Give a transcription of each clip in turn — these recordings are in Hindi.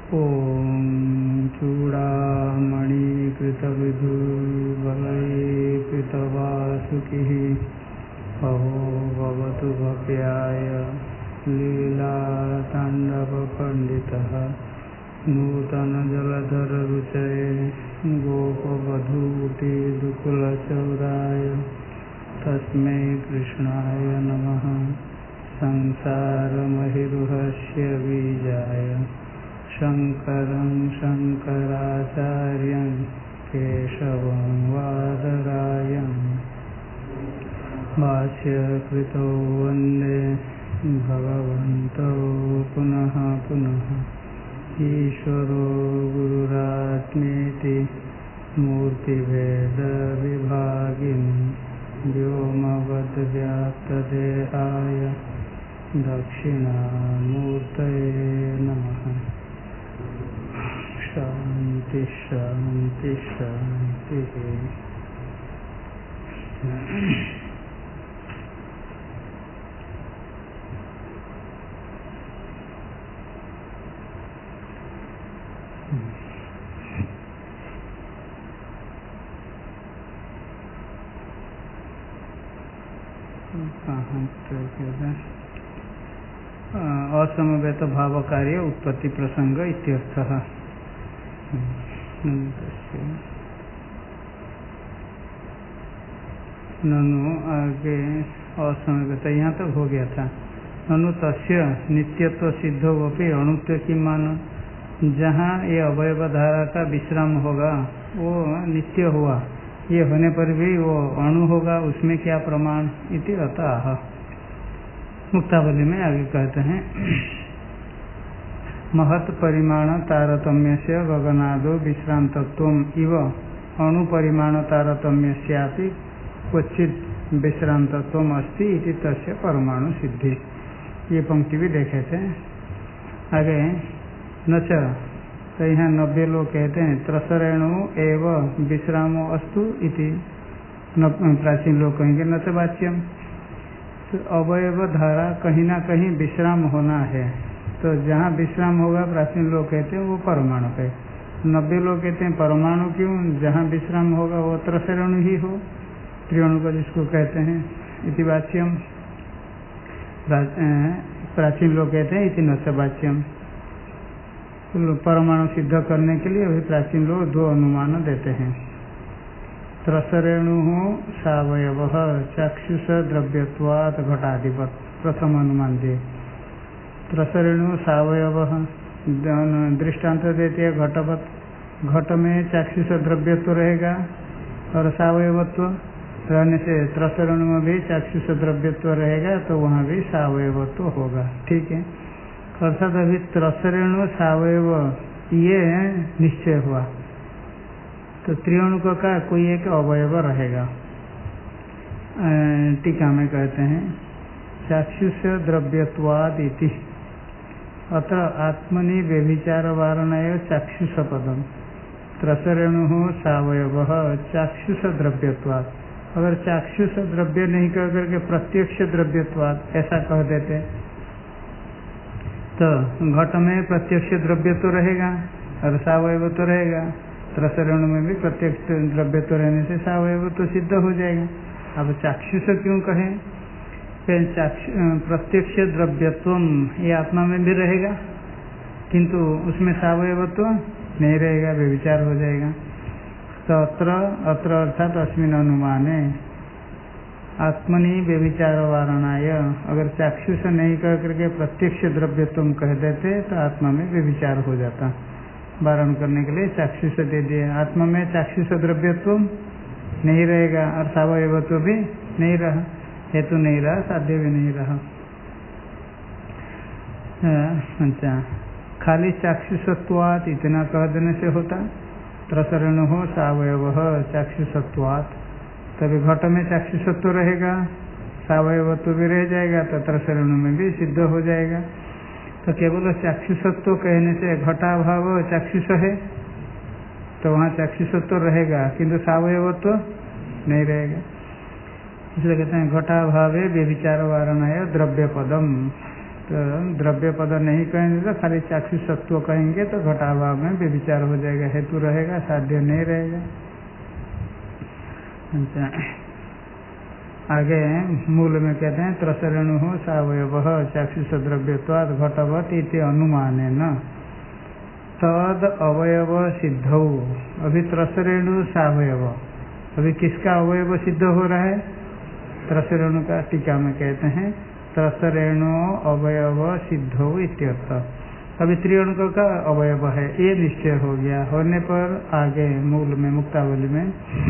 ॐ चूडामणिकृतविधुर्वलयकृतवासुकिः अहो भवतु भव्याय लीलाताण्डवपण्डितः नूतनजलधररुचये गोपवधूटिदुकुलचौराय तस्मै कृष्णाय नमः। संसारमहिरुहस्य बीजाय शङ्करं शङ्कराचार्यं केशवं वादरायणं भाष्यकृतौ वन्दे भगवन्तौ पुनः पुनः। ईश्वरो गुरुरात्मेति मूर्तिभेदविभागिनी व्योमवद्व्याप्तदेहाय दक्षिणामूर्तये नमः। शान्ति शान्ति शान्तिः। असमवेत भाव कार्य उत्पत्ति प्रसंग इत्यर्थः। ननु आगे असमवेत यहाँ तक हो गया था। ननु तस्य नित्यत्व सिद्धोपि अणुत्व की मान, जहाँ ये अवयव धारा का विश्राम होगा वो नित्य हुआ, ये होने पर भी वो अणु होगा, उसमें क्या प्रमाण इति अतः मुक्तावली में आगे कहते हैं महत् परिमाण तारतम्य से गगनादो विश्रांतत्वम इव अणु परिमाण तारतम्य से क्वचित विश्रांतत्वम अस्ति इति तस्य परमाणु सिद्धि। ये पंक्ति भी देखे थे आगे। नच तो यहाँ 90 लोग कहते हैं त्रसरेणु एव विश्रामो अस्तु इति, प्राचीन लोग कहेंगे न च वाच्यम। तो अवयव धारा कहीं ना कहीं विश्राम होना है, तो जहाँ विश्राम होगा प्राचीन लोग कहते हैं वो परमाणु है। 90 लोग कहते हैं परमाणु क्यों, जहाँ विश्राम होगा वो त्रसरेणु ही हो, त्रिअणु को जिसको कहते हैं इति वाच्यम। प्राचीन लोग कहते हैं इति न च वाच्यम। परमाणु सिद्ध करने के लिए वही प्राचीन लोग दो अनुमान देते हैं। त्रसरेणु सावयव चाक्षुष द्रव्यत्वात् घटाधिपत, प्रथम अनुमान दिए। त्रसरेणु सावयव दृष्टांत देते हैं घटवत, घट में चाक्षुष द्रव्यत्व रहेगा और सावयवत्व रहने से त्रसरेणु में भी चाक्षुष द्रव्यत्व रहेगा, तो वहाँ भी सावयवत्व होगा। ठीक है, अर्थात अभी त्रसरेणु सावयव ये निश्चय हुआ, तो त्रिअणु का कोई एक अवयव रहेगा। टीका में कहते हैं चाक्षुष द्रव्यत्वाद इति अत्र आत्मनि व्यभिचार वारणय चाक्षुष पदम त्रसरेणु सावयव चाक्षुष द्रव्यत्वाद। अगर चाक्षुष द्रव्य नहीं कह करके प्रत्यक्ष द्रव्यत्वाद ऐसा कह देते तो घट में प्रत्यक्ष द्रव्य तो रहेगा और सावयव तो रहेगा, त्रसरेणु में भी प्रत्यक्ष द्रव्य तो रहने से सावयव तो सिद्ध हो जाएगा। अब चाक्षुष क्यों कहें, प्रत्यक्ष द्रव्यत्व ये आत्मा में भी रहेगा किंतु उसमें सावयवत्व नहीं रहेगा, व्यभिचार हो जाएगा। तो अत्र अर्थात अस्मिन् अनुमाने आत्मनि व्यभिचार वारणाय, अगर चाक्षुष नहीं कह करके प्रत्यक्ष द्रव्यत्व कह देते तो आत्मा में व्यभिचार हो जाता। वारण करने के लिए चाक्षुष दे दिए, आत्मा में चाक्षुष द्रव्यत्व नहीं रहेगा और सावयवत्व भी नहीं रहा, हेतु नहीं रहा, साध्य भी नहीं रहा। अच्छा, खाली चाक्षुषत्वात् इतना कह देने से होता त्रसरेणु हो सावयव चाक्षुषत्वात्, तभी घट में चाक्षुषत्व रहेगा, सावयवत्व भी रह जाएगा, तो त्रसरेणु में भी सिद्ध हो जाएगा। तो केवल चाक्षुषत्व कहने से घटाभाव चाक्षुष है तो वहाँ चाक्षुषत्व रहेगा किंतु सावयवत्व नहीं रहेगा, इसलिए कहते हैं घटाभावे व्यभिचार वारणाय द्रव्य पदम। तो द्रव्य पद नहीं कहेंगे तो खाली चाक्षुषत्व कहेंगे तो घटाभाव में व्यभिचार हो जाएगा, हेतु रहेगा, साध्य नहीं रहेगा। अच्छा, आगे मूल में कहते हैं त्रसरेणु सावयव चाक्षुष द्रव्यत्वाद घटवत इति अनुमानेन तद अवयव सिद्धौ। अभी त्रसरेणु सावयव, अभी किसका अवयव सिद्ध हो रहा है? त्रसरेणु का। टीका में कहते हैं त्रसरेणु अवयव सिद्धौ इत्यर्थ। अभी त्रिअणुक का अवयव है, ये निश्चय हो गया। होने पर आगे मूल में मुक्तावली में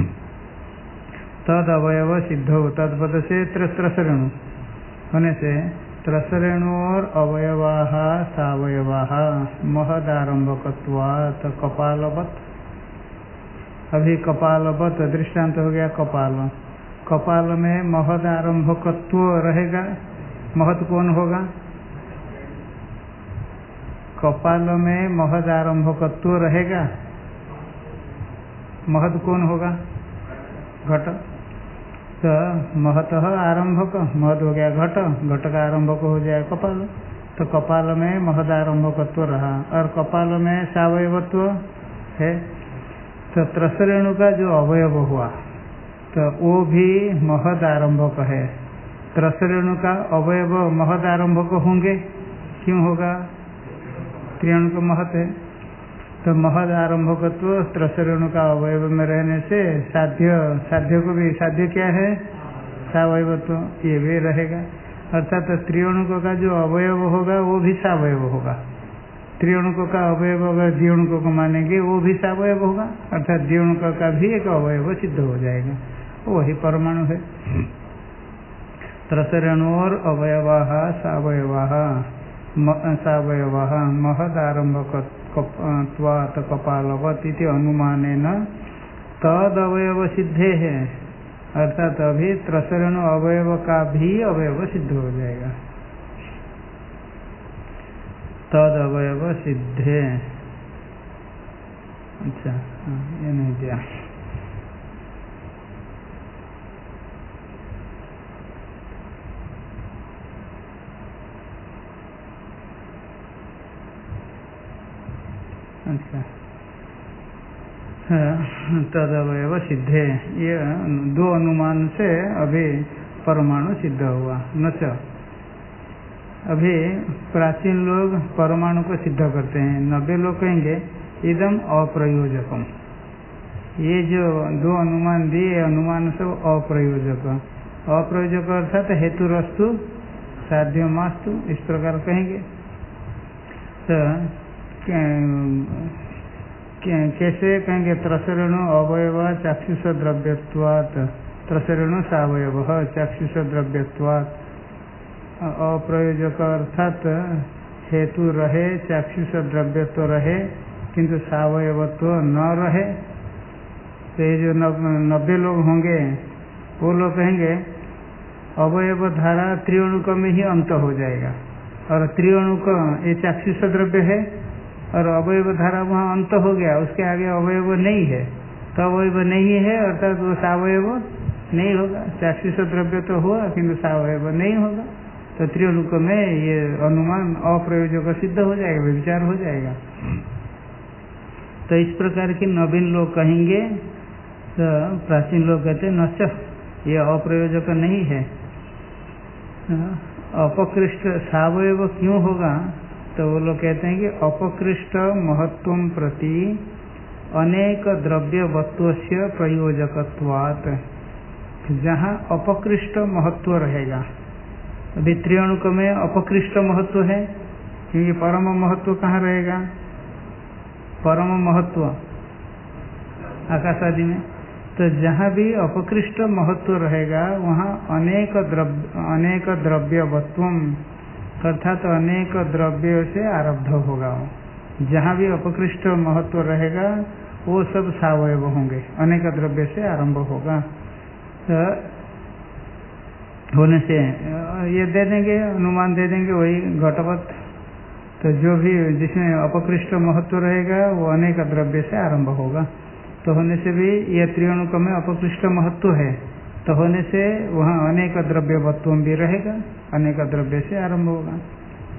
तद अवयव सिद्धौ, तद पद से त्रसरेणु होने से त्रसरेणु और अवयवाः सावयवाः महदारंभकत्वात् कपालवत्। अभी कपालवत् दृष्टांत हो गया कपाल। कपाल में महदारंभकत्व रहेगा, महत् कौन होगा? कपाल में महदारंभकत्व रहेगा, महत् कौन होगा? घट। तो महतः आरंभक, महत हो गया घट, घट का आरंभक हो जाए कपाल। तो कपाल में महदारंभकत्व रहा और कपाल में सावयवत्व है। तो त्रसरेणु का जो अवयव हुआ तो वो भी महदारंभक है। त्रसरेणु का अवयव महदारंभक होंगे, क्यों होगा? त्रिअणुक महत है। तो महद आरंभकत्व त्रसरेणु का अवयव में रहने से साध्य को भी, साध्य क्या है? सावयवत्व, ये भी रहेगा। अर्थात त्रिअणुक का जो अवयव होगा वो भी सावयव होगा। त्रिअणुक का अवयव अगर द्विअणुक को मानेंगे वो भी सावयव होगा, अर्थात द्विअणुक का भी एक अवयव सिद्ध हो जाएगा, वही परमाणु है। त्रसरेणु और अवयवाः सावयवाः महदारंभकत्वात् कपालवत् इति अनुमानेन तद अवयव सिद्धे है। अर्थात अभी त्रसरेणु अवयव का भी अवयव सिद्ध हो जाएगा, तद अवयव सिद्धे। अच्छा, ये नहीं दिया। अच्छा, तदवयव सिद्धे, ये दो अनुमान से अभी परमाणु सिद्ध हुआ। नच, अभी प्राचीन लोग परमाणु को सिद्ध करते हैं, 90 लोग कहेंगे इदम अप्रयोजकम। ये जो दो अनुमान दिए, अनुमान सब अप्रयोजक। अप्रयोजक अर्थात हेतुरस्तु साध्यमास्तु, इस प्रकार कहेंगे। तो कैसे कहेंगे? त्रसरेणु अवयव चाक्षुष द्रव्यत्वात्, त्रसरेणु सावयव चाक्षुष द्रव्यत्वात्। अप्रयोजक अर्थात हेतु रहे, चाक्षुष द्रव्यत्व रहे, किंतु सावयवत्व न रहे। तो ये जो 90 लोग होंगे वो लोग कहेंगे अवयव धारा त्रिअणुक में ही अंत हो जाएगा, और त्रिअणुक ये चाक्षुष द्रव्य है और अवयव धारा वहाँ अंत हो गया, उसके आगे अवयव नहीं है। तो अवयव नहीं है अर्थात वो सावयव नहीं होगा। चाक्षुष द्रव्य तो हुआ किंतु सावयव नहीं होगा। तो त्रिअणुक में ये अनुमान अप्रयोजक सिद्ध हो जाएगा, विचार हो जाएगा। तो इस प्रकार की नवीन लोग कहेंगे, तो प्राचीन लोग कहते नच, ये अप्रयोजक नहीं है। अपकृष्ट सावयव क्यों होगा? तो वो लोग कहते हैं कि अपकृष्ट महत्व प्रति अनेक द्रव्यवत्वस्य प्रयोजकत्वात्। जहाँ अपकृष्ट महत्व रहेगा, अभी त्रिअणुक में अपकृष्ट महत्व है, क्योंकि परम महत्व कहाँ रहेगा? परम महत्व आकाश आदि में। तो जहाँ भी अपकृष्ट महत्व रहेगा वहाँ अनेक द्रव्यवत्वम, अर्थात अनेक द्रव्यों से आरब्ध होगा। जहाँ भी अपकृष्ट महत्व रहेगा वो सब सावयव होंगे, अनेक द्रव्य से आरंभ होगा। तो होने से ये दे देंगे, अनुमान दे देंगे वही घटवत। तो जो भी जिसमें अपकृष्ट महत्व रहेगा वो अनेक द्रव्य से आरंभ होगा। तो होने से भी ये त्रिअणुक में अपकृष्ट महत्व है, तो होने से वहाँ अनेक द्रव्यवत्व भी रहेगा, अनेक द्रव्य से आरंभ होगा।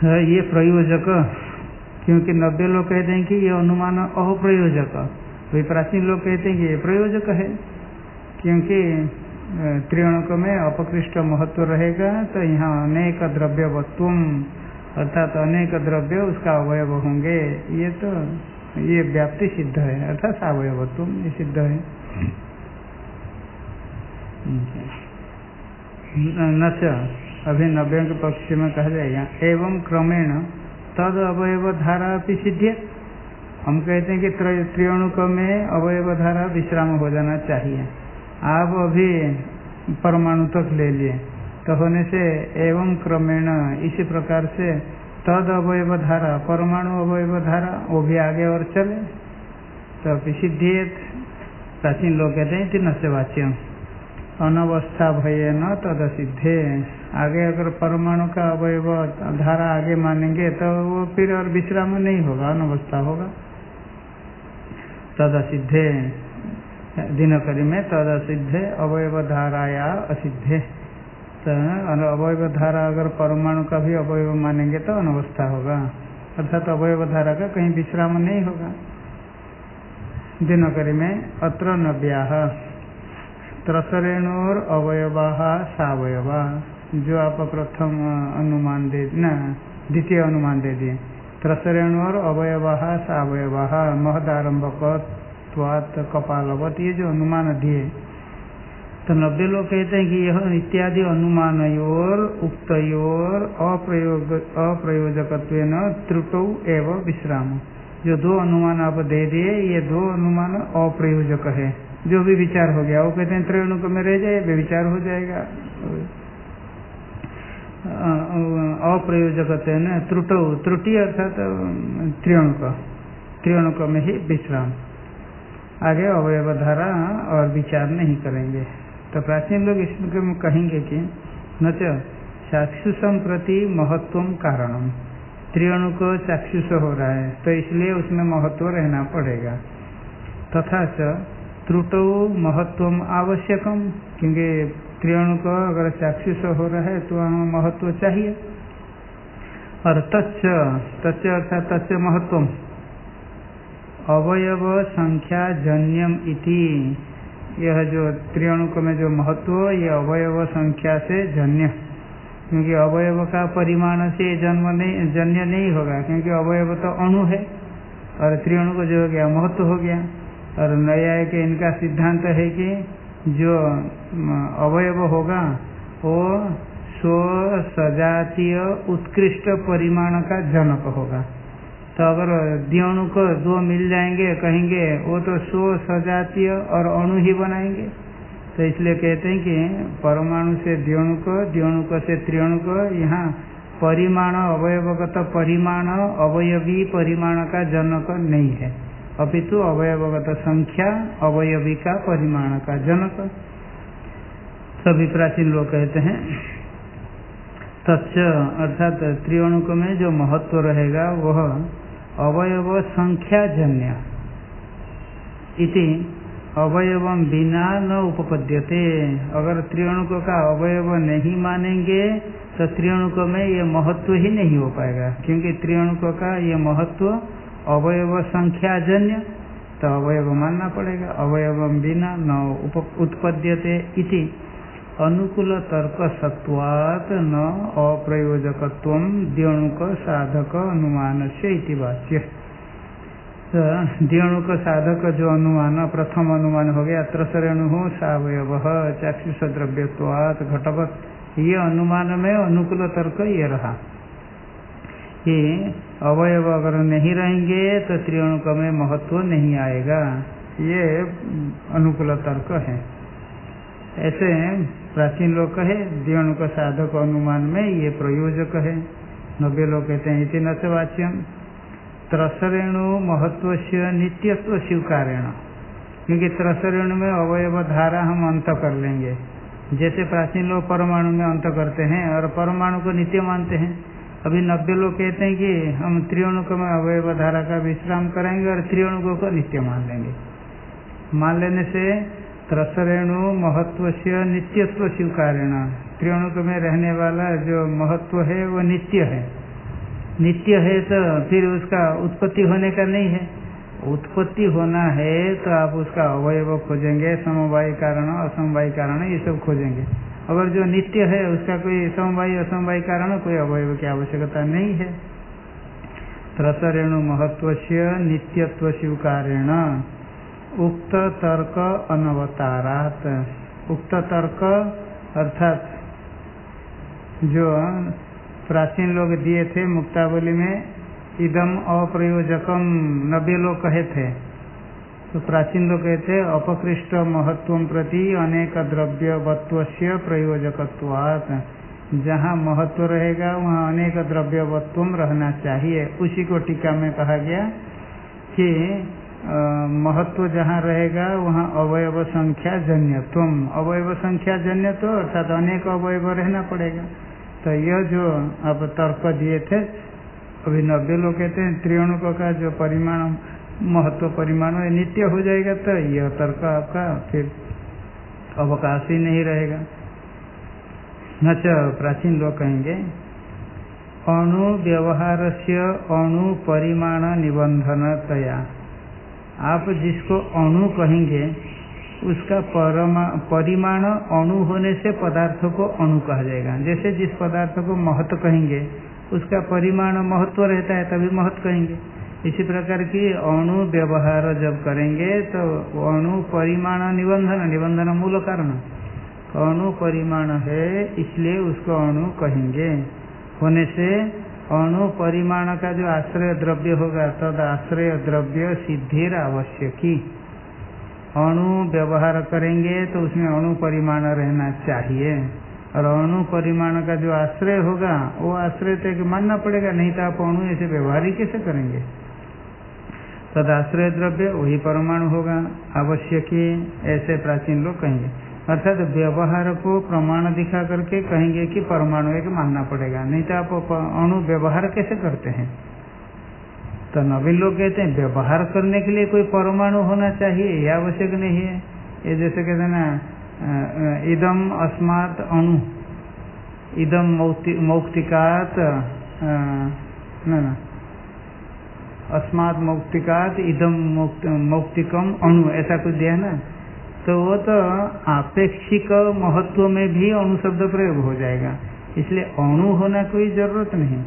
ये प्रयोजक, क्योंकि 90 लोग कहते हैं कि ये अनुमान अप्रयोजक, वही प्राचीन लोग कहते हैं कि ये प्रयोजक है, क्योंकि त्रिअणुक में अपकृष्ट महत्व रहेगा, तो यहाँ अनेक द्रव्यवत्व अर्थात अनेक द्रव्य उसका अवयव होंगे, ये तो ये व्याप्ति सिद्ध है, अर्थात अवयवत्व ये सिद्ध है। न अभी 90 के पक्ष में कहा जाएगा एवं क्रमेण तद अवयव धारा भी सिद्ध। हम कहते हैं कि त्रिअणुक में अवयव धारा विश्राम हो जाना चाहिए, आप अभी परमाणु तक ले लिए, तो होने से एवं क्रमेण इसी प्रकार से तद अवयव धारा परमाणु अवयव धारा वो भी आगे और चले, तो सिद्धि। प्राचीन लोग कहते हैं तीन से वाच्य अनवस्था भय न तद सिद्धे। आगे अगर परमाणु का अवयव धारा आगे मानेंगे तो वो फिर और विश्राम नहीं होगा, अनवस्था होगा। तद सिद्धे दिनकरी में तद सिद्धे अवयव धाराया असिद्धे, तो अवयव धारा अगर परमाणु का भी अवयव मानेंगे तो अनवस्था होगा, अर्थात अवयव धारा का कहीं विश्राम नहीं होगा। दिनकरी में अत्र नव्याह त्रसरेणोर अवयवा सावयवा, जो आप प्रथम अनुमान दे न द्वितीय अनुमान दे दिए, त्रसरेणोर अवयवा सावयवा महदारंभकत्वात् कपालवत, ये जो अनुमान दिए, तो 90 लोग कहते हैं कि यह इत्यादि अनुमानयोर उक्तयोर अप्रयोजकत्वेन त्रुटौ एव विश्राम। जो दो अनुमान आप दे दिए, ये दो अनुमान अप्रयोजक है, जो भी विचार हो गया वो कहते हैं त्रिअणुक में रह जाए, विचार हो जाएगा। अप्रयोजकत्वेन त्रुटौ, त्रुटि अर्थात त्रिअणुक में ही विश्राम, आगे अवयव धारा और विचार नहीं करेंगे। तो प्राचीन लोग इसमें कहेंगे कि न च चाक्षुषम प्रति महत्वम कारणम, त्रिअणुक चाक्षुष हो रहा है तो इसलिए उसमें महत्व रहना पड़ेगा। तथा च त्रुटौ महत्वम आवश्यकम, क्योंकि त्रिअणुक अगर चाक्षुष हो रहा है तो वहाँ महत्व चाहिए। और तच्च अर्थात तच्च महत्वम अवयव संख्या जन्यम इति, यह जो त्रिअणुक में जो महत्व ये अवयव संख्या से जन्य, क्योंकि अवयव का परिमाण से जन्य नहीं होगा, क्योंकि अवयव तो अणु है और त्रिअणुक जो हो गया महत्व हो गया। और न्याय के इनका सिद्धांत है कि जो अवयव होगा वो स्व सजातीय उत्कृष्ट परिमाण का जनक होगा। तो अगर द्विअणुक दो मिल जाएंगे कहेंगे वो तो स्व सजातीय और अणु ही बनाएंगे, तो इसलिए कहते हैं कि परमाणु से द्विअणुक, द्विअणुक से त्रिअणुक, यहाँ परिमाण अवयवगत परिमाण अवयवी परिमाण का जनक नहीं है, अपितु अवयवगत संख्या अवयवी का परिमाण का जनक। सभी प्राचीन लोग कहते हैं तच्च अर्थात त्रिअणुक में जो महत्व रहेगा वह अवयव संख्या जन्य इति अवयवम बिना न उपपद्यते। अगर त्रिअणुक का अवयव नहीं मानेंगे तो त्रिअणुक में ये महत्व ही नहीं हो पाएगा, क्योंकि त्रिअणुक का ये महत्व अवयव संख्या जन्य, तो अवयव मानना पड़ेगा। अवयवम बिना न उत्पद्यते इति अनुकूल तर्क सत्वात् न अप्रयोजकत्वम द्विअणुक साधक अनुमान से इति वाच्य। द्विअणुक साधक जो अनुमान प्रथम अनुमान हो गया त्रसरेणु सावयव चाक्षुष द्रव्यत्वात् घटवत्, ये अनुमान में अनुकूल तर्क ये रहा कि अवयव अगर नहीं रहेंगे तो त्रिअणुक में महत्व नहीं आएगा, ये अनुकूल तर्क है। ऐसे प्राचीन लोग कहे द्विअणुक साधक अनुमान में ये प्रयोजक है। 90 लोग कहते हैं इति न च वाच्यम त्रसरेणु महत्व से नित्यत्व स्वीकारेण, क्योंकि त्रसरेणु में अवयव धारा हम अंत कर लेंगे, जैसे प्राचीन लोग परमाणु में अंत करते हैं और परमाणु को नित्य मानते हैं। अभी 90 लोग कहते हैं कि हम त्रिअणुक में अवयव धारा का विश्राम करेंगे और त्रिअणुक को नित्य मान लेंगे। मान लेने से त्रसरेणु महत्व से नित्यत्व स्वीकारेण, त्रिअणुक में रहने वाला जो महत्व है वो नित्य है, नित्य है तो फिर उसका उत्पत्ति होने का नहीं है। उत्पत्ति होना है तो आप उसका अवयव खोजेंगे, समवायी कारण असमवायी कारण ये सब खोजेंगे। अगर जो नित्य है उसका कोई समवायी असमवायी कारण कोई अवयव की आवश्यकता नहीं है। त्रसरेणु महत्वस्य नित्यत्व स्वीकारेण उक्त तर्क अनवतारात। उक्त तर्क अर्थात जो प्राचीन लोग दिए थे मुक्तावली में, इदम अप्रयोजकम 90 लोग कहे थे। तो प्राचीन लोग कहते अपकृष्ट महत्व प्रति अनेक द्रव्यवत्वस्य प्रयोजकत्वात्। जहाँ महत्व रहेगा वहाँ अनेक द्रव्यवत्व रहना चाहिए। उसी को टीका में कहा गया कि महत्व जहाँ रहेगा वहाँ अवयव संख्या जन्यत्वम। अवयव संख्या जन्यत्व अर्थात अनेक अवयव रहना पड़ेगा। तो यह जो आप तर्क दिए थे, अभी 90 लोग कहते हैं त्रिअणुक का जो परिमाण महत्व परिमाण है नित्य हो जाएगा, तो यह तर्क आपका फिर अवकाश ही नहीं रहेगा। न प्राचीन लोग कहेंगे अणु व्यवहार से अणु परिमाण निबंधनतया। आप जिसको अणु कहेंगे उसका परिमाण अणु होने से पदार्थ को अणु कहा जाएगा। जैसे जिस पदार्थ को महत्व कहेंगे उसका परिमाण महत्व रहता है तभी महत्व कहेंगे। इसी प्रकार की अणु व्यवहार जब करेंगे तो अणु परिमाण निबंधन, निबंधन मूल कारण अणु परिमाण है इसलिए उसको अणु कहेंगे। होने से अणु परिमाण का जो आश्रय द्रव्य होगा तद आश्रय द्रव्य सिद्धिर आवश्यकी। अणु व्यवहार करेंगे तो उसमें अणु परिमाण रहना चाहिए, और अणु परिमाण का जो आश्रय होगा वो आश्रय तो मानना पड़ेगा, नहीं तो आप अणु ऐसे व्यवहार ही कैसे करेंगे। तद आश्रय द्रव्य वही परमाणु होगा आवश्यकी, ऐसे प्राचीन लोग कहेंगे। अर्थात व्यवहार को प्रमाण दिखा करके कहेंगे कि परमाणु एक मानना पड़ेगा, नहीं तो आप अणु व्यवहार कैसे करते हैं। तो नवीन लोग कहते हैं व्यवहार करने के लिए कोई परमाणु होना चाहिए, यह आवश्यक नहीं है। ये जैसे कहते हैं ना इदम अस्मात् अणु, इदम मौक्तिकात अस्मात् मौक्तिकात इदम मौक्तिकम अणु, ऐसा कुछ दिया ना। तो वो तो आपेक्षिक महत्व में भी अणु शब्द प्रयोग हो जाएगा, इसलिए अणु होना कोई जरूरत नहीं।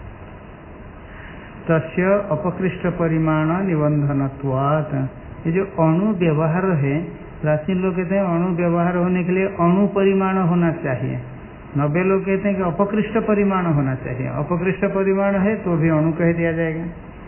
तस्य अपकृष्ट परिमाण निबंधनत्वात्। ये जो अणु व्यवहार है, प्राचीन लोग कहते हैं अणु व्यवहार होने के लिए अणु परिमाण होना चाहिए। 90 लोग कहते हैं कि अपकृष्ट परिमाण होना चाहिए। अपकृष्ट परिमाण है तो भी अणु कह दिया जाएगा।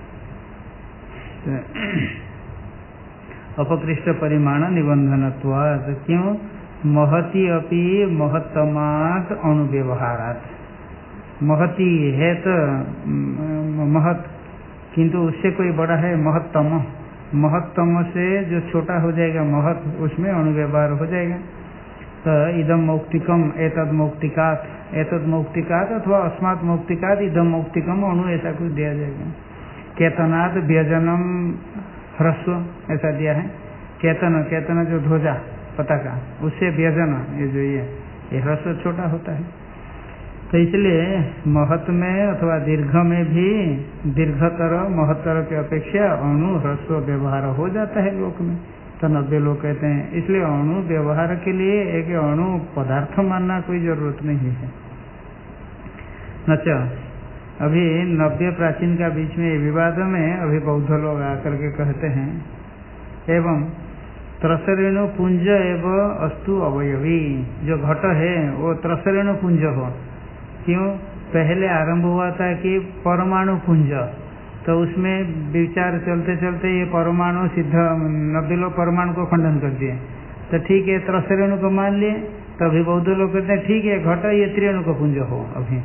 अपकृष्ट परिमाण निबंधनत्वात्। क्यों? महति अपि महत्तमात् अणु व्यवहारात्। महती है तो महत, किंतु उससे कोई बड़ा है महत्तम। महत्तम से जो छोटा हो जाएगा महत, उसमें अणु व्यवहार हो जाएगा। तो इदम मौक्तिकम एतद मौक्तिकात, एतद मौक्तिकात अथवा अस्मात् मौक्तिकात इदम मौक्तिकम अणु, ऐसा कुछ दिया जाएगा। केतनात् व्यजनम ह्रस्व, ऐसा दिया है। केतन, केतन जो ध्वजा पताका, उससे व्यजन, ये जो ये ह्रस्व छोटा होता है। तो इसलिए महत में अथवा दीर्घ में भी दीर्घतर महत्तर की अपेक्षा अणु ह्रस्व व्यवहार हो जाता है लोक में। तो 90 लोग कहते हैं इसलिए अणु व्यवहार के लिए एक अणु पदार्थ मानना कोई जरूरत नहीं है। अच्छा, अभी 90 प्राचीन का बीच में विवाद में अभी बौद्ध लोग आकर के कहते हैं एवं त्रसरेणु पुंज एवं अस्तु अवयवी। जो घट है वो त्रसरेणु पुंज हो। क्यों? पहले आरंभ हुआ था कि परमाणु पुंज, तो उसमें विचार चलते चलते ये परमाणु सिद्ध 90 लोग परमाणु को खंडन कर दिए। तो ठीक है त्रसरेणु को मान लिए, तभी बौद्ध लोग कहते हैं ठीक है घट ये त्रिअणु का पुंज हो। अभी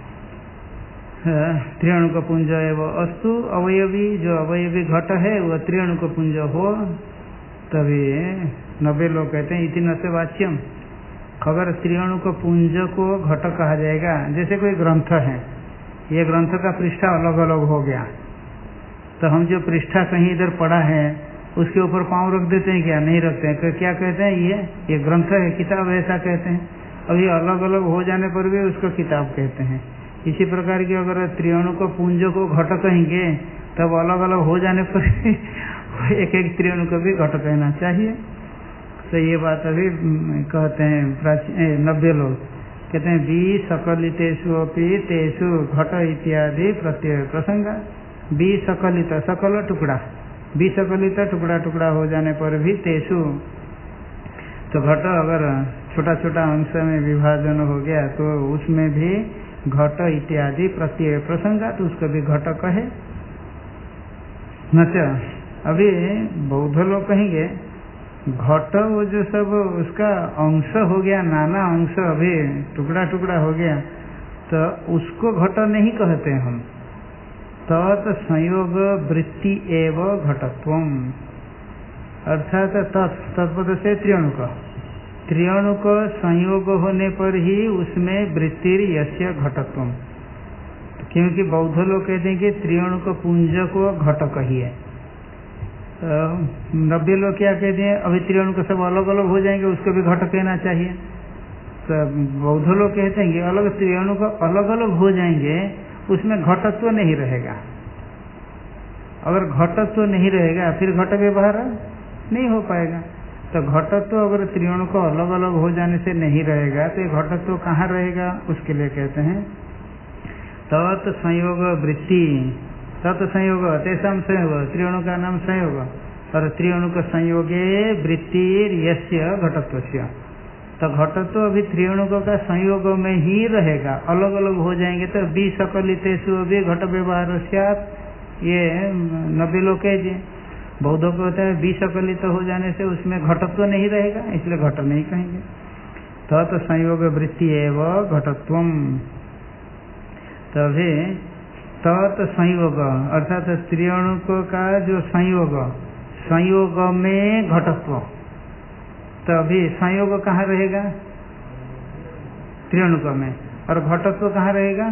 त्रिअणु का पुंज एवं अस्तु अवयवी, जो अवयवी घट है वह त्रिअणु का पुंज हो। तभी 90 लोग कहते हैं इति न से वाच्यम। अगर त्रिअणु को पुंज को घट कहा जाएगा, जैसे कोई ग्रंथ है, ये ग्रंथ का पृष्ठा अलग अलग हो गया, तो हम जो पृष्ठा कहीं इधर पड़ा है उसके ऊपर पांव रख देते हैं क्या? नहीं रखते हैं। क्या कहते हैं? ये ग्रंथ है, किताब है, ऐसा कहते हैं। अब ये अलग अलग हो जाने पर भी उसको किताब कहते हैं। इसी प्रकार की अगर त्रिअणु को पुंज को घट कहेंगे तब अलग अलग हो जाने पर एक एक त्रिअणु को भी घट कहना चाहिए। तो ये बात अभी कहते हैं नव्य लोग कहते हैं बी सकलितेषु अपि तेषु घट इत्यादि प्रत्यय प्रसंगा। बी सकलित सकल टुकड़ा, बी सकलित टुकड़ा टुकड़ा हो जाने पर भी तेषु, तो घट अगर छोटा छोटा अंश में विभाजन हो गया तो उसमें भी घट इत्यादि प्रत्यय प्रसंगा, तो उसको भी घट कहे। अच्छा, अभी बौद्ध लोग कहेंगे घट वो जो सब उसका अंश हो गया, नाना अंश अभी टुकड़ा टुकड़ा हो गया, तो उसको घट नहीं कहते हम। तत् संयोग वृत्ति एव घटत्वम, अर्थात तत्पद से त्रिअणु का, त्रिअणु का संयोग होने पर ही उसमें वृत्ति यस्य घटत्वम। क्योंकि बौद्ध लोग कहते हैं कि त्रिअणु को पुंज को घट कहिए, नव्य लोग क्या कहते हैं अभी त्रिअणु को सब अलग अलग हो जाएंगे उसको भी घट कहना चाहिए। तो बौद्ध लोग कहते हैं कि अलग त्रिअणु को अलग अलग हो जाएंगे उसमें घटत्व नहीं रहेगा। अगर घटत्व नहीं रहेगा फिर घट व्यवहार नहीं हो पाएगा। तो घटत्व अगर त्रिअणु को अलग अलग हो जाने से नहीं रहेगा तो घटत्व कहाँ रहेगा, उसके लिए कहते हैं तत् संयोग वृत्ति। तत्संयोग तेषाम संयोग, त्रिअणु का नाम संयोग, और त्रिअणु का संयोगे वृत्ति यस्य घटत्वस्य। तो घटत्व अभी त्रिअणु का संयोग में ही रहेगा, अलग अलग हो जाएंगे तो बी सकलितेषु भी घट व्यवहार स्यात्, ये नब्बे लोग कह बौद्धों को होता है बी सकलित हो जाने से उसमें घटत्व नहीं रहेगा, इसलिए घट नहीं कहेंगे। तत् संयोग वृत्ति एवं घटत्वम, तभी तत् संयोग अर्थात त्रिअणु का जो संयोग, संयोग में घटत्व, तो अभी संयोग कहाँ रहेगा, त्रिअणु में, और घटत्व कहाँ रहेगा,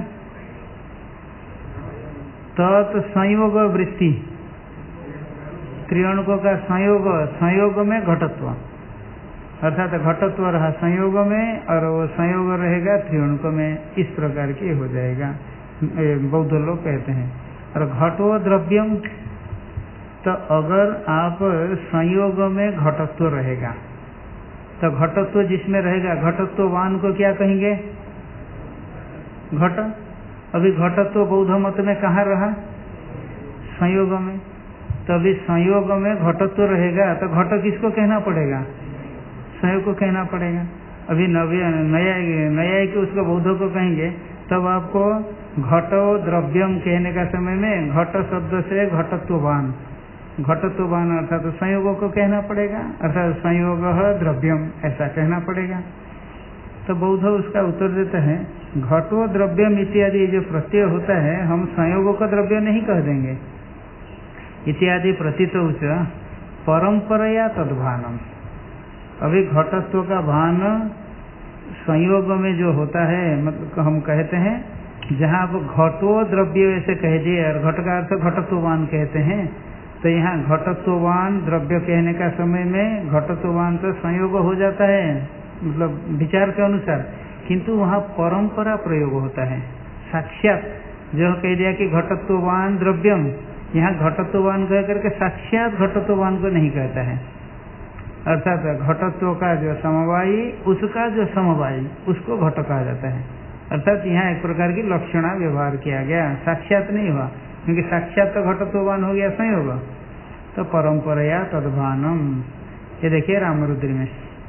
तत् संयोग वृत्ति, त्रिअणु का संयोग, संयोग में घटत्व, अर्थात घटत्व रहा संयोग में और वो संयोग रहेगा त्रिअणु में, इस प्रकार की हो जाएगा, बौद्ध लोग कहते हैं। और घटो द्रव्यम, तो अगर आप संयोग में घटत्व रहेगा तो घटत्व जिसमें रहेगा, घटत्ववान को क्या कहेंगे, घट। अभी घटत्व बौद्ध मत में कहाँ रहा, संयोग में, तो अभी संयोग में घटत्व रहेगा तो घट किसको कहना पड़ेगा, संयोग को कहना पड़ेगा। अभी नया के उसको बौद्धों को कहेंगे तब आपको घटो द्रव्यम कहने का समय में घट शब्द से घटत्ववान, घटत्ववान अर्थात तो संयोग को कहना पड़ेगा, अर्थात संयोग द्रव्यम ऐसा कहना पड़ेगा। तो बौद्ध उसका उत्तर देता है घटो द्रव्यम इत्यादि जो प्रत्यय होता है हम संयोग का द्रव्य नहीं कह देंगे, इत्यादि प्रतीत उच परंपराया तद्भानम। अभी घटत्व का भान संयोग में जो होता है, मतलब हम कहते हैं जहाँ आप घटो द्रव्य ऐसे कह दिए और घट का अर्थ घटत्ववान कहते हैं, तो यहाँ घटत्ववान द्रव्य कहने का समय में घटत्ववान तो संयोग हो जाता है, मतलब विचार के अनुसार, किंतु वहाँ परंपरा प्रयोग होता है। साक्षात जो कह दिया कि घटत्ववान द्रव्यम, यहाँ घटत्ववान कह करके साक्षात घटत्ववान को नहीं कहता है, अर्थात घटत्व का जो समवायी उसका जो समवायी उसको घट कहा जाता है। अर्थात यहाँ एक प्रकार की लक्षणा व्यवहार किया गया, साक्षात नहीं हुआ, क्योंकि साक्षात तो घटत्ववान हो गया संयोग, तो परंपराया तद्भानम। ये देखिए रामरुद्र में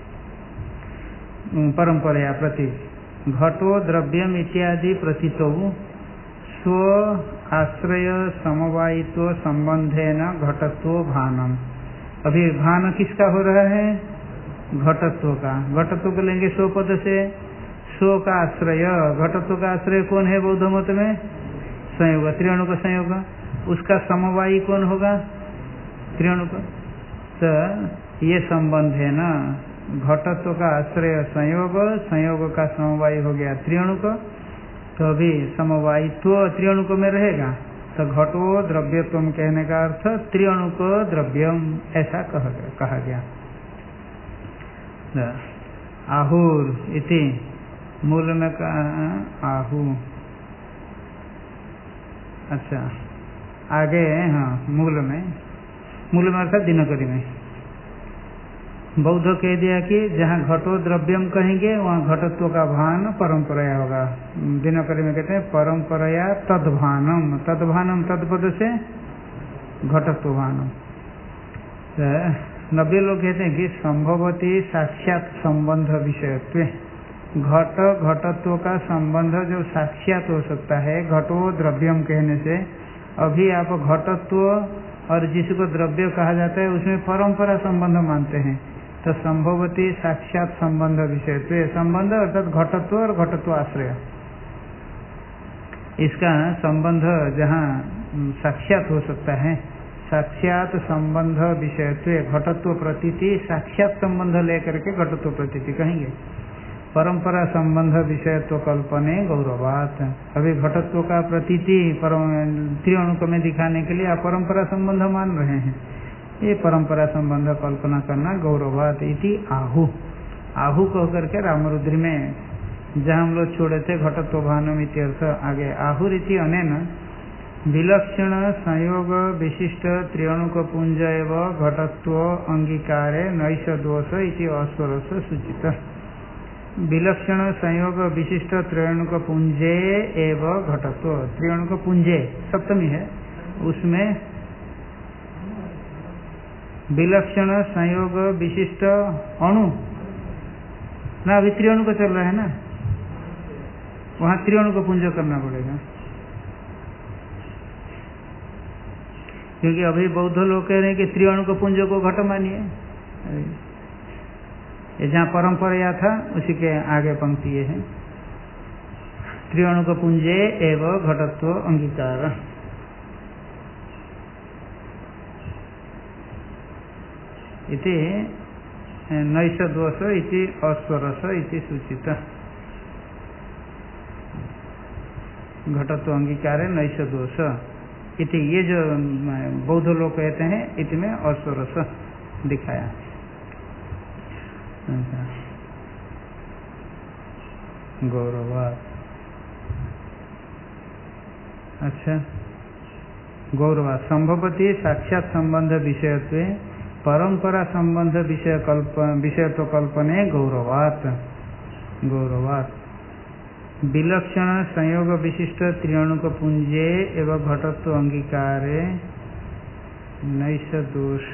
परंपराया प्रति घटो द्रव्यम इत्यादि प्रतीतो स्व आश्रय समवायित्व संबंधे न घटत्व भानम। अभी भान किसका हो रहा है, घटत्व का। घटत्व को लेंगे स्व पद से, स्व का आश्रय, घटत्व का आश्रय कौन है बौद्ध मत में, संयोग, त्रिअणु का संयोग, उसका समवायी कौन होगा, त्रिअणु का। तो ये संबंध है ना, घटत्व का आश्रय संयोग, संयोग का समवायी हो गया त्रिअणु का, तो अभी समवायित्व त्रिअणु को में रहेगा, तो घटो द्रव्यत्वम कहने का अर्थ त्रिअणु को द्रव्यम ऐसा कहा गया। आहुर इति मूल में आहु अच्छा आगे, हाँ मूल में अर्थात दिनकरी में बौद्ध कह दिया कि जहाँ घटो द्रव्यम कहेंगे वहाँ घटत्व का भान परंपराया होगा। दिनकरी में कहते हैं परंपराया तद्भानम, तद्भानम तत्पद से घटत्व भानम। 90 लोग कहते हैं कि संभवती साक्षात संबंध विषयत्व, घट घटत्व का संबंध जो साक्षात हो सकता है घटो द्रव्यम कहने से। अभी आप घटत्व और जिसको द्रव्य कहा जाता है उसमें परंपरा संबंध मानते हैं, तो संभवती साक्षात संबंध विषयत्व, संबंध अर्थात घटत्व और घटत्व आश्रय, इसका संबंध जहाँ साक्षात हो सकता है, साक्षात संबंध विषयत्व, घटत्व प्रतीति साक्षात संबंध लेकर के घटत्व प्रतीति कहेंगे। परंपरा संबंध विषयत्व कल्पने गौरवात, अभी घटत्व का प्रतीति त्रिअणुक में दिखाने के लिए आप परंपरा संबंध मान रहे हैं, ये परंपरा संबंध कल्पना करना गौरवात इति आहु। आहु कह करके रामरुद्री में जहाँ हम लोग छोड़े थे घटत्व भानम इत्यर्थ, आगे आहुरीति अनेन विलक्षण संयोग विशिष्ट त्रिअणुक पुंज एव घटत्व अंगीकारे नैष दोष इति अस्वरस सूचित। विलक्षण संयोग विशिष्ट त्रिअणुक पुंजे एव घटत्व, त्रिअणुक पुंजे सप्तमी है, उसमें विलक्षण संयोग विशिष्ट अणु ना, अभी त्रिअणुक चल रहा है ना, वहाँ त्रिअणुक पुंज करना पड़ेगा, क्योंकि अभी बौद्ध लोग कह रहे हैं कि त्रिअणुक पुंज को घट मानिए। ये जहाँ परंपरा था उसी के आगे पंक्ति ये है, त्रिअणुक पुंजे एव घटत्व अंगीकार। इति नैष दोष इति अस्वरस इति सूचित, घटत्व अंगीकार नैष दोष इति, ये जो बौद्ध लोग कहते हैं इति में अस्वरस दिखाया। गौरवात, अच्छा गौरवात संभवती साक्षात संबंध विषयत्व परंपरा संबंध विषयत्व कल्पने गौरवात। गौरवात विलक्षण संयोग विशिष्ट त्रिअणुक पुंजे एवं घटत्व अंगीकारे नैष दोष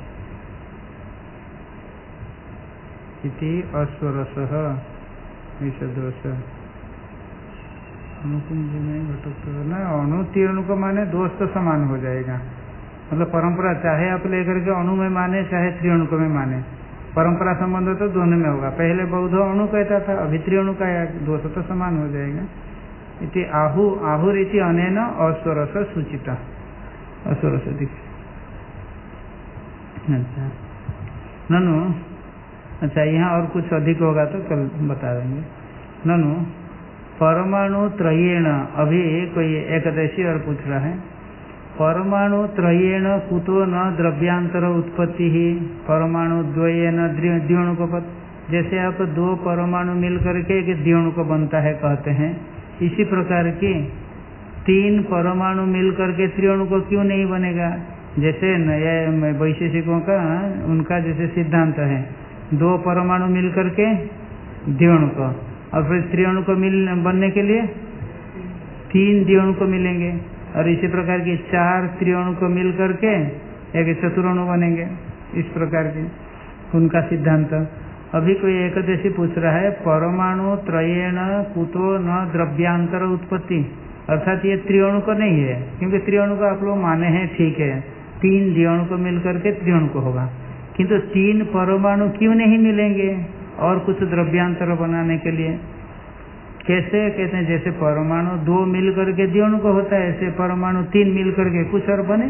इति अस्वरसः, नैष दोष अणुपुंज में घटत्व ना, अणु त्रिअणुक माने दोष तो समान हो जाएगा, मतलब परंपरा चाहे आप लेकर के अणु में माने चाहे त्रिअणुक में माने, परंपरा संबंध तो दोनों में होगा। पहले बौद्ध अणु कहता था, अभी त्रिअणु का दोष तो समान हो जाएगा। इति आहु आहुरीति अनेन अस्वरस सूचिता, अस्वरस दिख। अच्छा ननु, अच्छा यहाँ और कुछ अधिक होगा तो कल बता देंगे। ननु परमाणु त्रयेण, अभी कोई एकदशी और पूछ रहा है, परमाणु त्रयेण कुतो न द्रव्यांतर उत्पत्ति ही परमाणु द्वयेन द्विअणुक, जैसे आप दो परमाणु मिल करके एक द्विअणुक बनता है कहते हैं, इसी प्रकार की तीन परमाणु मिल करके त्रिअणुक क्यों नहीं बनेगा। जैसे नया वैशेषिकों का उनका जैसे सिद्धांत है, दो परमाणु मिल करके द्विअणुक, और फिर त्रिअणुक बनने के लिए तीन द्विअणुक मिलेंगे, और इसी प्रकार की चार त्रिअणुक मिल करके एक चतुरणु बनेंगे, इस प्रकार के उनका सिद्धांत। अभी कोई एकदशी पूछ रहा है परमाणु त्रयेण कुतो न द्रव्यांतर उत्पत्ति, अर्थात ये त्रिअणुक नहीं है, क्योंकि त्रिअणुक आप लोग माने हैं ठीक है, तीन द्विअणुक मिल करके त्रिअणुक होगा, किंतु तीन परमाणु क्यों नहीं मिलेंगे और कुछ द्रव्यांतर बनाने के लिए। कैसे कहते हैं, जैसे परमाणु दो मिल करके द्विअणुक होता है, ऐसे परमाणु तीन मिल करके कुछ और बने,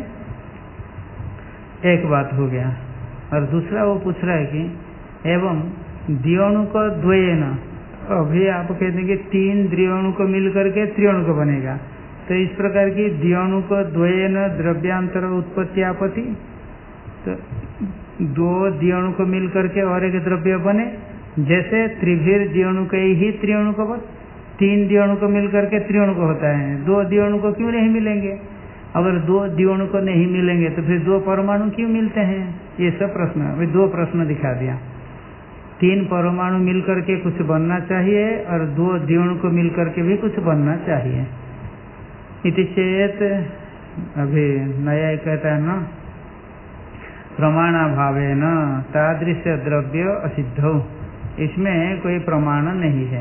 एक बात हो गया। और दूसरा वो पूछ रहा है कि एवं द्विअणुक द्वयेन, अभी आप कहते हैं कि तीन द्विअणुक मिल करके त्रिअणुक बनेगा, तो इस प्रकार की द्विअणुक द्वयेन द्रव्यांतर उत्पत्ति आपत्ति, तो दो द्विअणुक मिल करके और एक द्रव्य बने, जैसे त्रिभीर द्विअणुक ही त्रिअणुकवत, तीन द्विअणु को मिलकर के त्रिअणु को होता है, दो द्विअणु को क्यों नहीं मिलेंगे? अगर दो द्विअणु को नहीं मिलेंगे तो फिर दो परमाणु क्यों मिलते हैं? ये सब प्रश्न, अभी दो प्रश्न दिखा दिया। तीन परमाणु मिलकर के कुछ बनना चाहिए और दो द्विअणु को मिलकर के भी कुछ बनना चाहिए। इति चेत, अभी नया कहता है ना, प्रमाणाभावेन तादृश द्रव्य असिद्धौ, इसमें कोई प्रमाण नहीं है।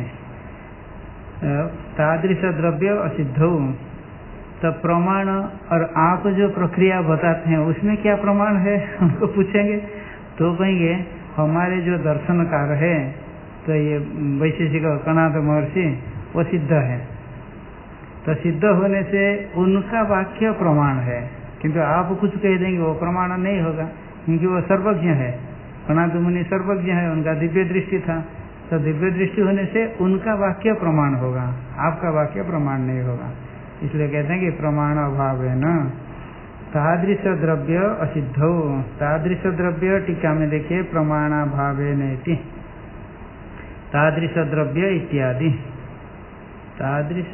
तादृश द्रव्य असिद्धौ, तो प्रमाण, और आप जो प्रक्रिया बताते हैं उसमें क्या प्रमाण है उनको पूछेंगे तो कहेंगे हमारे जो दर्शनकार है, तो ये वैशेषिक कणाद महर्षि, वो सिद्ध है, तो सिद्ध होने से उनका वाक्य प्रमाण है, किंतु आप कुछ कह देंगे वो प्रमाण नहीं होगा, क्योंकि वो सर्वज्ञ है। कणाद मुनि सर्वज्ञ है, उनका दिव्य दृष्टि था, तो दिव्य दृष्टि होने से उनका वाक्य प्रमाण होगा, आपका वाक्य प्रमाण नहीं होगा। इसलिए कहते हैं कि प्रमाण अभाव है न तादृश द्रव्य असिद्धौ। तादृश द्रव्य टीका में देखिए, प्रमाणाभावे नेति तादृश द्रव्य इत्यादि। तादृश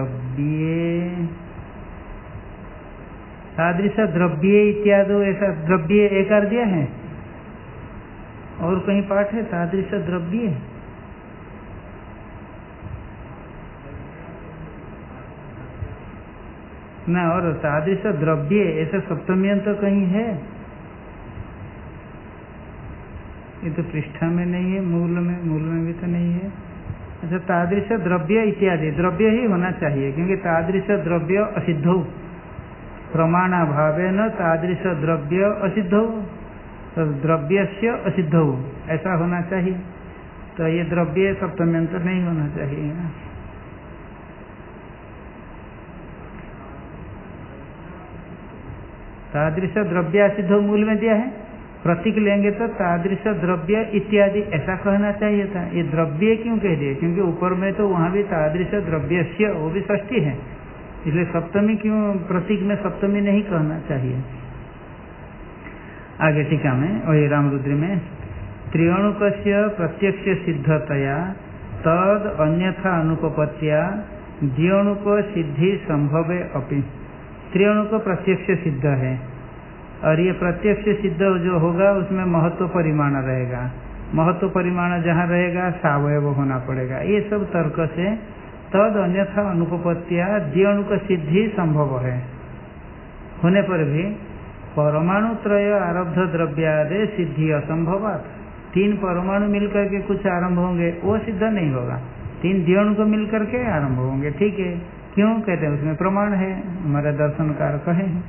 द्रव्य इत्यादि, ऐसा द्रव्य एकार दिया है और कहीं पाठ है तादृश द्रव्य? ना, और तादृश द्रव्य ऐसा सप्तमी अंत कहीं है? ये तो पृष्ठा में नहीं है, मूल में भी तो नहीं है। अच्छा, तादृश द्रव्य इत्यादि, द्रव्य ही होना चाहिए, क्योंकि तादृश द्रव्य असिद्धौ, प्रमाणाभावे न तादृश द्रव्य असिद्धौ, तो द्रव्यस्य असिद्धौ ऐसा होना चाहिए। तो ये द्रव्य सप्तमी अंत नहीं होना चाहिए ना। तादृश द्रव्य सिद्ध मूल में दिया है, प्रतीक लेंगे तो तादृश द्रव्य इत्यादि ऐसा कहना चाहिए था। ये द्रव्य क्यों कह दिए? क्योंकि ऊपर में तो वहां भी तादृश द्रव्यस्य, वो भी षष्ठी है, इसलिए सप्तमी क्यों, प्रतीक में सप्तमी नहीं कहना चाहिए। आगे टीका में वही रामरुद्र में, त्रिअणुकस्य प्रत्यक्ष सिद्धतया तद अन्यथा अनुपपत्या द्विअणुक सिद्धि संभवे अपि। त्रिअणु को प्रत्यक्ष सिद्ध है, और ये प्रत्यक्ष सिद्ध जो होगा उसमें महत्व परिमाण रहेगा, महत्व परिमाण जहाँ रहेगा सावयव होना पड़ेगा। ये सब तर्क से तद अन्यथा अनुपपत्या द्विअणुक सिद्धि संभव है, होने पर भी परमाणु त्रय आरब्ध द्रव्यादि सिद्धि असंभवात। तीन परमाणु मिलकर के कुछ आरंभ होंगे, वो सिद्ध नहीं होगा, तीन द्विअणु को मिलकर के आरंभ होंगे। ठीक है, क्यों कहते हैं? उसमें प्रमाण है, हमारे दर्शनकार कहे हैं।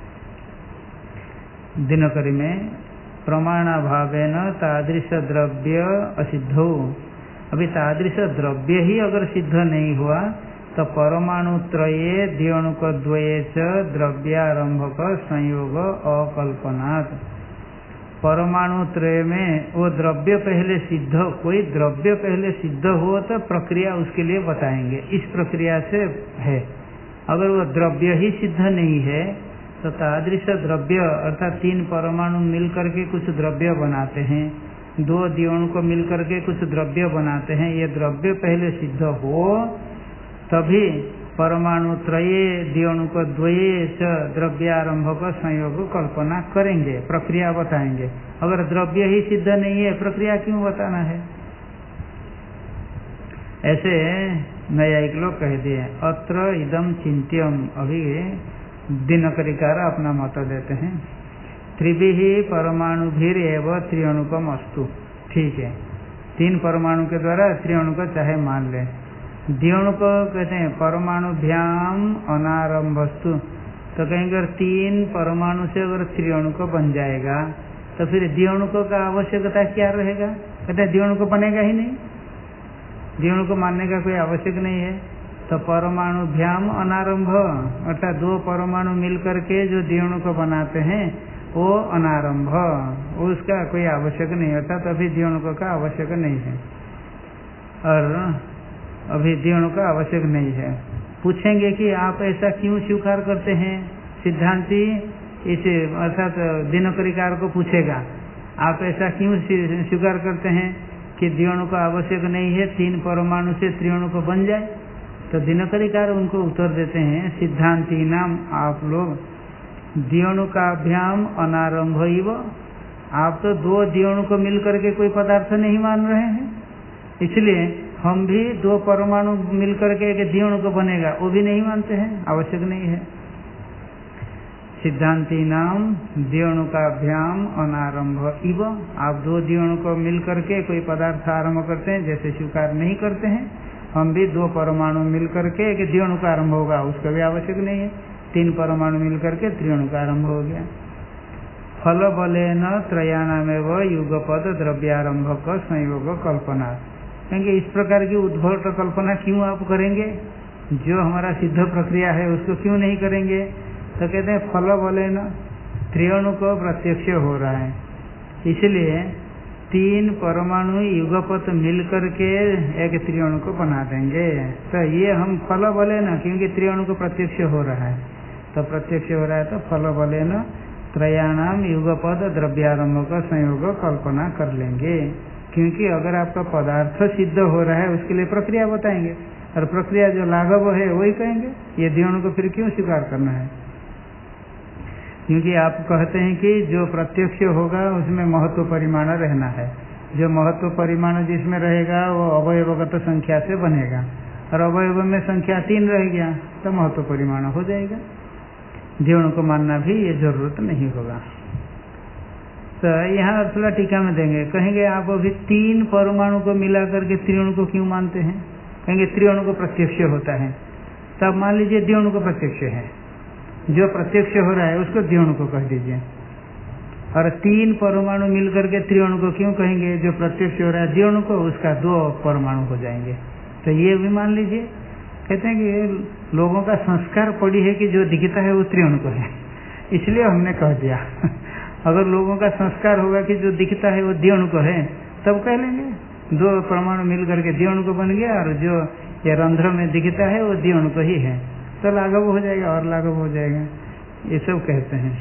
दिनकरी में प्रमाणाभावेन तादृश द्रव्य असिद्धौ। अभी तादृश द्रव्य ही अगर सिद्ध नहीं हुआ तो परमाणु त्रये द्विअणुक द्वये च द्रव्यारंभक संयोग अकल्पनात्। परमाणु त्रय में वो द्रव्य पहले सिद्ध, कोई द्रव्य पहले सिद्ध हो तो प्रक्रिया उसके लिए बताएंगे, इस प्रक्रिया से है। अगर वो द्रव्य ही सिद्ध नहीं है तो तादृश द्रव्य अर्थात तीन परमाणु मिलकर के कुछ द्रव्य बनाते हैं, दो द्विअणु को मिलकर के कुछ द्रव्य बनाते हैं, ये द्रव्य पहले सिद्ध हो तभी परमाणु त्रये द्विअणु को द्वये च द्रव्यारंभ का संयोग कल्पना करेंगे, प्रक्रिया बताएंगे। अगर द्रव्य ही सिद्ध नहीं है, प्रक्रिया क्यों बताना है? ऐसे न्यायिक लोग कह दिए, अत्र इदम चिंत्यम। अभी दिनकरिकार अपना मत देते हैं, त्रिभिः परमाणुभिर एव त्रिअणुकम अस्तु। ठीक है, तीन परमाणु के द्वारा त्रिअणु को चाहे मान ले। द्विअणु को कहते हैं परमाणुभ्याम अनारंभस्तु, तो कहेंगे तीन परमाणु से अगर त्रिअणु को बन जाएगा तो फिर द्विअणु का आवश्यकता क्या रहेगा? कहते हैं द्विअणु को बनेगा ही नहीं, द्विअणु को मानने का कोई आवश्यक नहीं है। तो परमाणुभ्याम अनारंभ अर्थात दो परमाणु मिलकर के जो द्विअणु को बनाते हैं वो अनारंभ, उसका कोई आवश्यक नहीं, अर्थात अभी द्विअणु का आवश्यक नहीं है, और अभी द्विअणु का आवश्यक नहीं है। पूछेंगे कि आप ऐसा क्यों स्वीकार करते हैं? सिद्धांती इसे अर्थात दिनकरिकार को पूछेगा, आप ऐसा क्यों स्वीकार करते हैं कि द्विअणु का आवश्यक नहीं है, तीन परमाणु से त्रिअणु को बन जाए? तो दिनकरिकार उनको उत्तर देते हैं, सिद्धांति नाम आप लोग द्योणुकाभ्याम अनारंभ इव, आप तो दो द्योणु को मिलकर के कोई पदार्थ नहीं मान रहे हैं, इसलिए हम भी दो परमाणु मिलकर के एक द्योणु को बनेगा वो भी नहीं मानते हैं, आवश्यक नहीं है। सिद्धांति नाम द्योणुकाभ्याम अनारंभ इव, आप दो द्योणु को मिलकर के कोई पदार्थ आरंभ करते हैं जैसे स्वीकार नहीं करते हैं, हम भी दो परमाणु मिलकर के एक द्योणु का आरंभ होगा उसका भी आवश्यक नहीं है। तीन परमाणु मिलकर के त्रियोणु का आरंभ हो गया। फल बलेन त्रयाणामेव युगपद द्रव्यारंभक संयोग कल्पना, कहेंगे इस प्रकार की उद्भट कल्पना क्यों आप करेंगे, जो हमारा सिद्ध प्रक्रिया है उसको क्यों नहीं करेंगे। तो कहते हैं फल बलेन, त्रियोणु को प्रत्यक्ष हो रहा है, इसलिए तीन परमाणु युगपत मिलकर के एक त्रियोणु को बना देंगे। तो ये हम फल बलेन, क्योंकि त्रियोणु को प्रत्यक्ष हो रहा है, तो प्रत्यक्ष हो रहा है तो फल बलेन त्रयाणाम युगपद द्रव्यारंभ का संयोग कल्पना कर लेंगे। क्योंकि अगर आपका पदार्थ सिद्ध हो रहा है उसके लिए प्रक्रिया बताएंगे, और प्रक्रिया जो लाघव है वही कहेंगे, ये द्योणु को फिर क्यों स्वीकार करना है। क्योंकि आप कहते हैं कि जो प्रत्यक्ष होगा उसमें महत्व परिमाण रहना है, जो महत्व परिमाण जिसमें रहेगा वो अवयवगत संख्या से बनेगा, और अवयव में संख्या 3 रह गया तो महत्व परिमाण हो जाएगा, द्योणु को मानना भी ये जरूरत नहीं होगा। तो यहाँ थोड़ा टीका में देंगे, कहेंगे आप अभी 3 परमाणु को मिला करके त्रियोणु को क्यों मानते हैं, कहेंगे त्रियोणु को प्रत्यक्ष होता है, तब मान लीजिए द्योणु को प्रत्यक्ष है, जो प्रत्यक्ष हो रहा है उसको द्योणु को कह दीजिए, और 3 परमाणु मिलकर के त्रियोणु को क्यों कहेंगे, जो प्रत्यक्ष हो रहा है द्योणु को उसका 2 परमाणु हो जाएंगे, तो ये भी मान लीजिए। कहते हैं कि लोगों का संस्कार पड़ी है कि जो दिखता है वो त्रियोणु को है, इसलिए हमने कह दिया। अगर लोगों का संस्कार होगा कि जो दिखता है वो द्योणु को है, तब कह लेंगे 2 परमाणु मिलकर के द्योणु को बन गया, और जो ये रंध्र में दिखता है वो द्योणु को ही है, तो लाघव हो जाएगा और लाघव हो जाएगा, ये सब कहते हैं।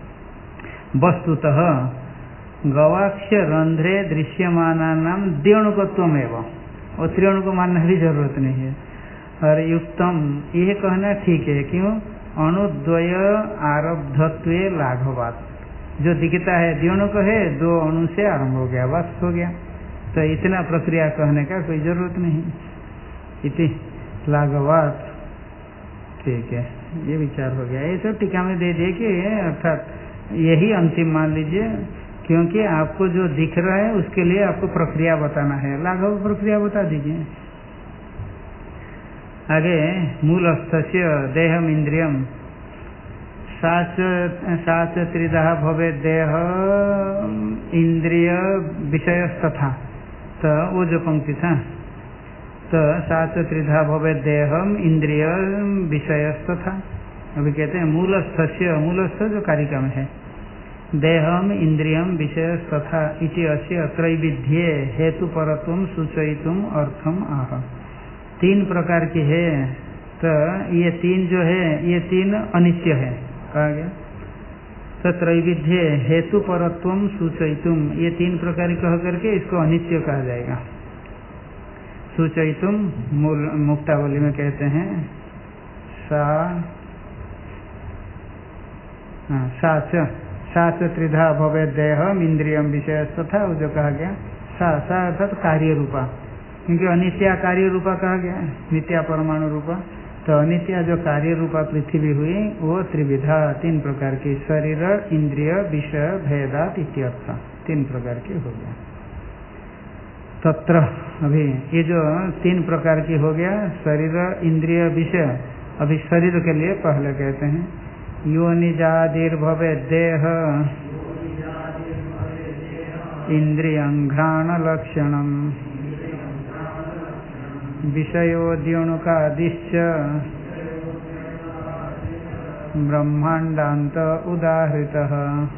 वस्तुतः गवाक्ष रंध्रे दृश्यमाना नाम द्योणुकत्वमेव, और त्रियोणु को मानना भी जरूरत नहीं है। और युक्तम ये कहना ठीक है, क्यों, अणुद्वय आरब्धत्वे लाघवात, जो दिखता है द्योणु को है 2 अणु से आरंभ हो गया, बस हो गया, तो इतना प्रक्रिया कहने का कोई जरूरत नहीं, इति लाघवात। ठीक है, ये विचार हो गया, ये सब टीका में दे दिए कि अर्थात यही अंतिम मान लीजिए, क्योंकि आपको जो दिख रहा है उसके लिए आपको प्रक्रिया बताना है, लाघव प्रक्रिया बता दीजिए। आगे मूलस्थस्य देहम इंद्रियम साच त्रिधा भवे देह इंद्रिय विषयस्तथा, तो वो जो पंक्ति था, तो साच त्रिधा भवे देहम इंद्रिय विषयस्तथा, अभी कहते हैं मूलस्थस्य, मूलस्थ जो कारिका में है, देहम इंद्रियम विषयस्तथा इति अस्य त्रैविध्ये हेतु परत्वम सूचयितुम अर्थम आह। 3 प्रकार की है, तो ये 3 जो है ये 3 अनित्य है कहा गया, तो त्रैविध्य हेतु परत्वम सूचयितुम, ये 3 प्रकार कह करके इसको अनित्य कहा जाएगा। सूचयितुम मूल मुक्तावली में कहते हैं साच त्रिधा भवे देहम इंद्रियम विषय तथा, वो जो कहा गया सा अर्थात कार्य रूपा, क्योंकि अनित्या कार्य रूपा कहा गया, नित्या परमाणु रूपा, तो अनित्या जो कार्य रूपा पृथ्वी हुई वो त्रिविधा 3 प्रकार की, शरीर इंद्रिय विषय भेदात इत्यर्थ 3 प्रकार की हो गया। तत्र अभी ये जो 3 प्रकार की हो गया, शरीर इंद्रिय विषय, अभी शरीर के लिए पहले कहते हैं योनिजादिर्भवे देह इंद्रियंघ्राण लक्षणम विषयोद्योणुकादिश्च ब्रह्मांडांत उदाहृतः।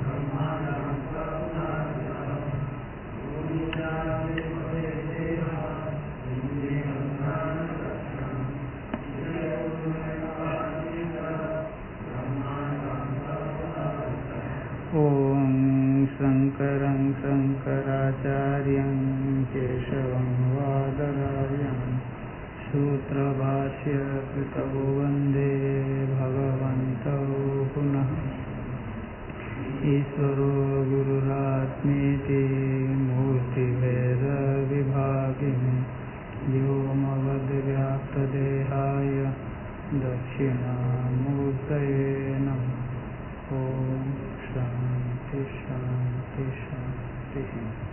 ओम शंकरं शंकराचार्यं केशवं वादरायणं सूत्रभाष्य कृतौ वन्दे भगवन्तौ पुनः ईश्वरो गुरुरात्मेति मूर्तिभेदविभागिने व्योमवद्व्याप्तदेहाय दक्षिणामूर्तये नमः। ॐ शान्ति शान्ति शान्तिः।